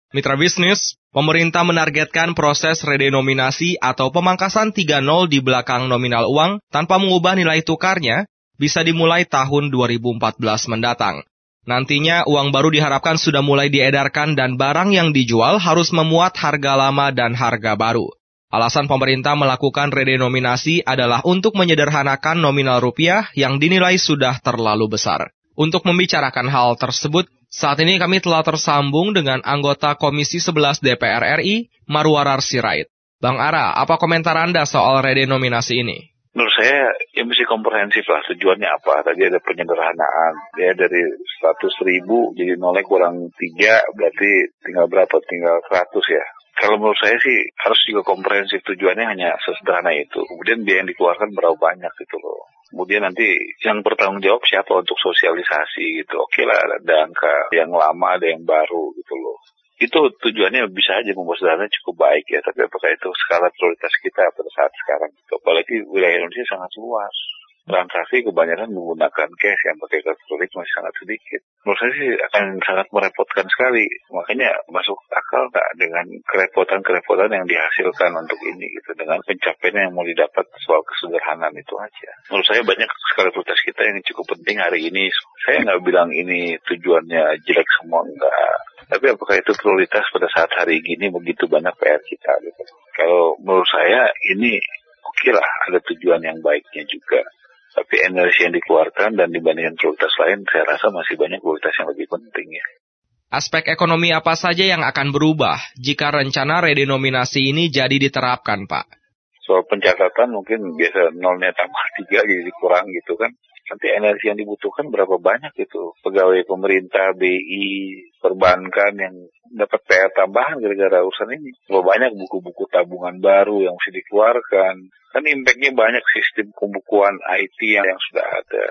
Mitra bisnis, pemerintah menargetkan proses redenominasi atau pemangkasan 3-0 di belakang nominal uang tanpa mengubah nilai tukarnya bisa dimulai tahun 2014 mendatang. Nantinya uang baru diharapkan sudah mulai diedarkan dan barang yang dijual harus memuat harga lama dan harga baru. Alasan pemerintah melakukan redenominasi adalah untuk menyederhanakan nominal rupiah yang dinilai sudah terlalu besar. Untuk membicarakan hal tersebut, saat ini kami telah tersambung dengan anggota Komisi 11 DPR RI, Marwarar Sirait. Bang Ara, apa komentar Anda soal redenominasi ini? Menurut saya, ya mesti komprehensif lah tujuannya apa. Tadi ada penyederhanaan, ya dari 100.000 jadi nolnya kurang 3, berarti tinggal berapa? Tinggal 100 ya. Kalau menurut saya sih harus juga komprehensif, tujuannya hanya sesederhana itu. Kemudian biaya yang dikeluarkan berapa banyak gitu loh. Kemudian nanti yang bertanggung jawab siapa untuk sosialisasi gitu. Oke lah, ada angka yang lama, ada yang baru gitu loh. Itu tujuannya bisa aja membuat sederhana cukup baik ya. Tapi apakah itu skala prioritas kita pada saat sekarang? Apalagi wilayah Indonesia sangat luas. Transaksi kebanyakan menggunakan cash, yang pakai kartu kredit masih sangat sedikit. Menurut saya sih akan sangat merepotkan sekali. Makanya masuk akal nggak dengan kerepotan-kerepotan yang dihasilkan untuk ini gitu. Dengan pencapaian yang mau didapat soal kesederhanaan itu aja. Menurut saya banyak skala prioritas kita yang cukup penting hari ini. Saya nggak bilang ini tujuannya jelek semua, enggak. Tapi apakah itu prioritas pada saat hari gini begitu banyak PR kita gitu. Kalau menurut saya ini oke lah, ada tujuan yang baiknya juga. Tapi energi yang dikeluarkan dan dibandingkan prioritas lain, saya rasa masih banyak prioritas yang lebih penting ya. Aspek ekonomi apa saja yang akan berubah jika rencana redenominasi ini jadi diterapkan, Pak? Soal pencatatan mungkin biasa nolnya tambah 3 jadi kurang gitu kan. Nanti energi yang dibutuhkan berapa banyak itu. Pegawai pemerintah, BI, perbankan yang dapat PR tambahan gara-gara urusan ini. Berapa banyak buku-buku tabungan baru yang mesti dikeluarkan. Kan impact-nya banyak sistem pembukuan IT yang sudah ada.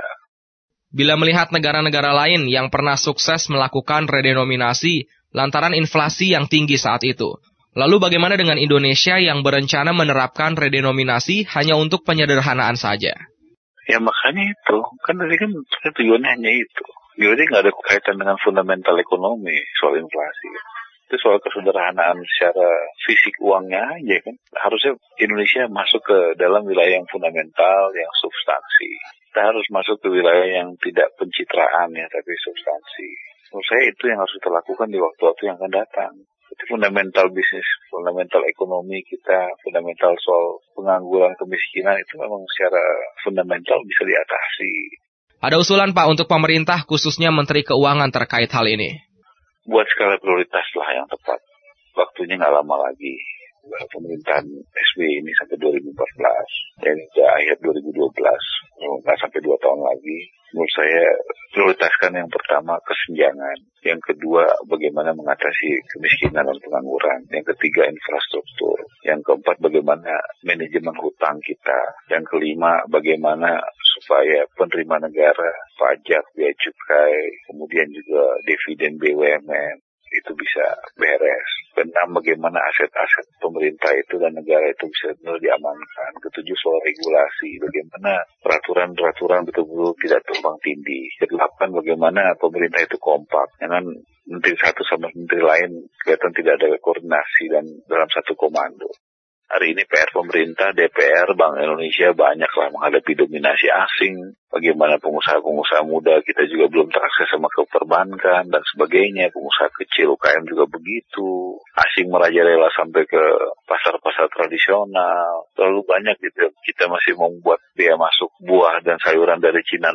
Bila melihat negara-negara lain yang pernah sukses melakukan redenominasi lantaran inflasi yang tinggi saat itu, lalu bagaimana dengan Indonesia yang berencana menerapkan redenominasi hanya untuk penyederhanaan saja? Ya makanya itu, kan tadi kan tujuannya hanya itu. Jadi nggak ada kaitan dengan fundamental ekonomi soal inflasi. Itu soal kesederhanaan secara fisik uangnya aja kan. Harusnya Indonesia masuk ke dalam wilayah yang fundamental, yang substansi. Kita harus masuk ke wilayah yang tidak pencitraan ya, tapi substansi. Menurut saya itu yang harus kita lakukan di waktu-waktu yang akan datang. Itu fundamental bisnis, fundamental ekonomi kita, fundamental soal pengangguran, kemiskinan itu memang secara fundamental bisa diatasi. Ada usulan Pak untuk pemerintah khususnya Menteri Keuangan terkait hal ini? Buat skala prioritas lah yang tepat. Waktunya nggak lama lagi. Pemerintahan SBY ini sampai 2014 dan sudah akhir 2012, nggak sampai 2 tahun lagi. Menurut saya prioritaskan yang pertama kesenjangan, yang kedua bagaimana mengatasi kemiskinan dan pengangguran, yang ketiga infrastruktur, yang keempat bagaimana manajemen hutang kita, yang kelima bagaimana supaya penerimaan negara, pajak, biaya cukai, kemudian juga dividen BUMN itu bisa beres. Keenam, bagaimana aset-aset pemerintah itu dan negara itu bisa benar diamankan. Ketujuh, soal regulasi, bagaimana peraturan-peraturan betul-betul tidak tumpang tindih. Kedelapan, bagaimana pemerintah itu kompak. Jangan menteri satu sama menteri lain kelihatan tidak ada koordinasi dan dalam satu komando. Hari ini PR pemerintah, DPR, Bank Indonesia banyaklah menghadapi dominasi asing. Bagaimana pengusaha-pengusaha muda kita juga belum terakses sama ke perbankan dan sebagainya. Pengusaha kecil UKM juga begitu. Asing merajalela sampai ke pasar-pasar tradisional. Terlalu banyak gitu. Kita masih membuat biaya masuk buah dan sayuran dari Cina 0%.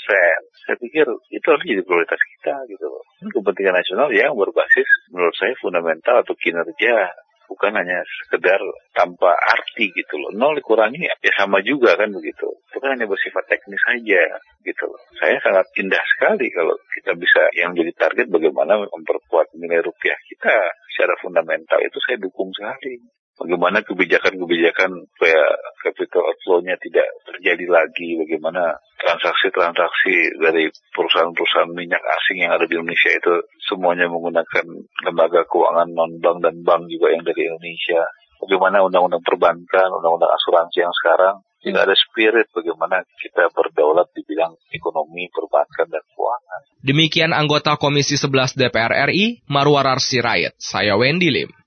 Saya pikir itu harus jadi prioritas kita gitu loh. Kepentingan nasional yang berbasis menurut saya fundamental atau kinerja. Bukan hanya sekedar tanpa arti gitu loh. 0 dikurangi ya sama juga kan begitu. Itu kan hanya bersifat teknis saja gitu loh. Saya sangat indah sekali kalau kita bisa yang jadi target bagaimana memperkuat nilai rupiah kita secara fundamental. Itu saya dukung sekali. Bagaimana kebijakan-kebijakan supaya capital outflow-nya tidak terjadi lagi. Bagaimana transaksi-transaksi dari perusahaan-perusahaan minyak asing yang ada di Indonesia itu semuanya menggunakan lembaga keuangan non-bank dan bank juga yang dari Indonesia. Bagaimana undang-undang perbankan, undang-undang asuransi yang sekarang Tidak ada spirit bagaimana kita berdaulat di bidang ekonomi, perbankan, dan keuangan. Demikian anggota Komisi 11 DPR RI, Marwarar Sirait. Saya Wendy Lim.